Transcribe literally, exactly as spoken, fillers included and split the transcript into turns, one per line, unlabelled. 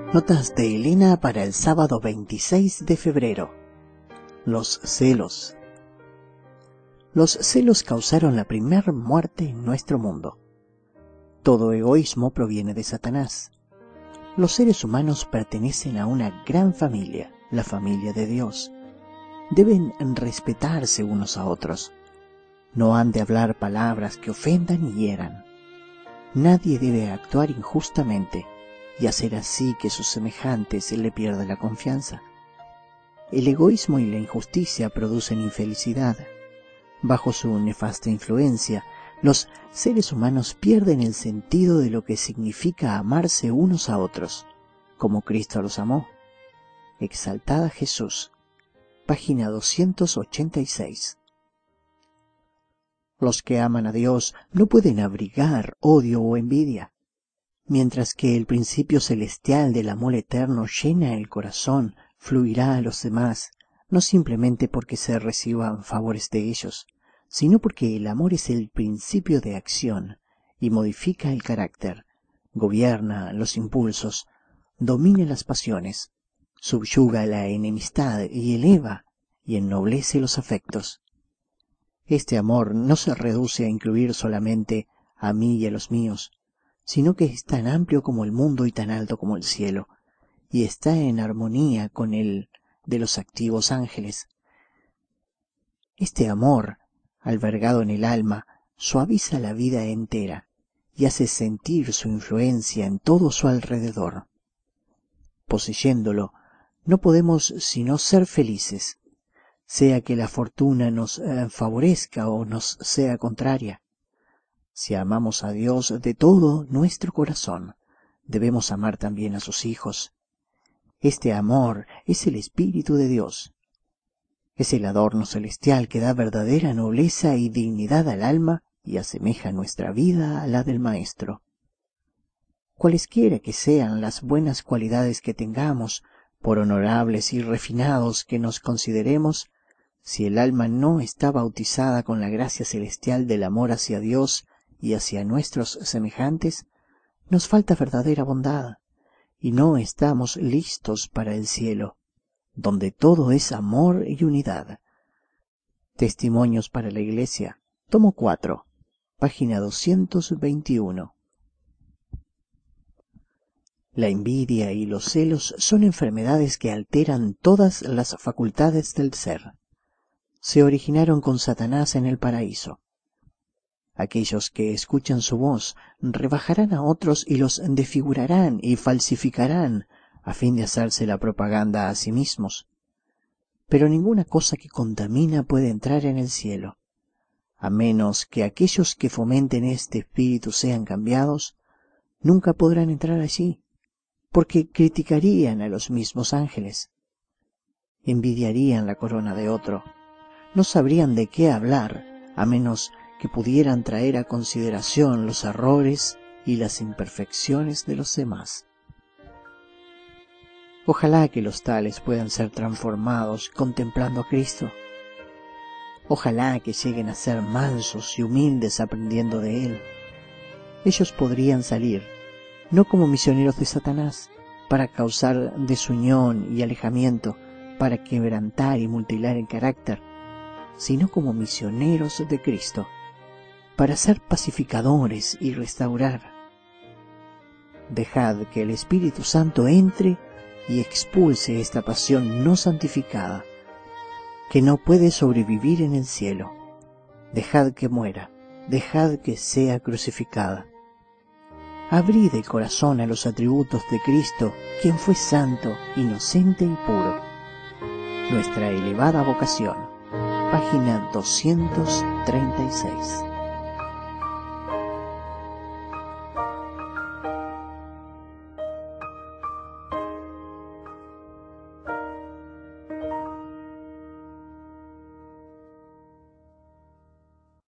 Notas de Elena para el sábado veintiséis de febrero. Los celos. Los celos causaron la primer muerte en nuestro mundo. Todo egoísmo proviene de Satanás. Los seres humanos pertenecen a una gran familia, la familia de Dios. Deben respetarse unos a otros. No han de hablar palabras que ofendan y hieran. Nadie debe actuar injustamente y hacer así que sus semejantes le pierdan la confianza. El egoísmo y la injusticia producen infelicidad. Bajo su nefasta influencia, los seres humanos pierden el sentido de lo que significa amarse unos a otros, como Cristo los amó. Exaltad a Jesús. Página doscientos ochenta y seis. Los que aman a Dios no pueden abrigar odio o envidia. Mientras que el principio celestial del amor eterno llena el corazón, fluirá a los demás, no simplemente porque se reciban favores de ellos, sino porque el amor es el principio de acción y modifica el carácter, gobierna los impulsos, domina las pasiones, subyuga la enemistad y eleva y ennoblece los afectos. Este amor no se reduce a incluir solamente a mí y a los míos, sino que es tan amplio como el mundo y tan alto como el cielo, y está en armonía con el de los activos ángeles. Este amor, albergado en el alma, suaviza la vida entera y hace sentir su influencia en todo su alrededor. Poseyéndolo, no podemos sino ser felices, sea que la fortuna nos eh, favorezca o nos sea contraria. Si amamos a Dios de todo nuestro corazón, debemos amar también a sus hijos. Este amor es el Espíritu de Dios. Es el adorno celestial que da verdadera nobleza y dignidad al alma y asemeja nuestra vida a la del Maestro. Cualesquiera que sean las buenas cualidades que tengamos, por honorables y refinados que nos consideremos, si el alma no está bautizada con la gracia celestial del amor hacia Dios y hacia nuestros semejantes, nos falta verdadera bondad, y no estamos listos para el cielo, donde todo es amor y unidad. Testimonios para la Iglesia, tomo cuatro, página doscientos veintiuno. La envidia y los celos son enfermedades que alteran todas las facultades del ser. Se originaron con Satanás en el paraíso. Aquellos que escuchan su voz rebajarán a otros y los desfigurarán y falsificarán a fin de hacerse la propaganda a sí mismos. Pero ninguna cosa que contamina puede entrar en el cielo, a menos que aquellos que fomenten este espíritu sean cambiados, nunca podrán entrar allí, porque criticarían a los mismos ángeles, envidiarían la corona de otro, no sabrían de qué hablar, a menos que pudieran traer a consideración los errores y las imperfecciones de los demás. Ojalá que los tales puedan ser transformados contemplando a Cristo. Ojalá que lleguen a ser mansos y humildes aprendiendo de Él. Ellos podrían salir, no como misioneros de Satanás, para causar desunión y alejamiento, para quebrantar y mutilar el carácter, sino como misioneros de Cristo, para ser pacificadores y restaurar. Dejad que el Espíritu Santo entre y expulse esta pasión no santificada, que no puede sobrevivir en el cielo. Dejad que muera, dejad que sea crucificada. Abrid el corazón a los atributos de Cristo, quien fue santo, inocente y puro. Nuestra elevada vocación. Página doscientos treinta y seis.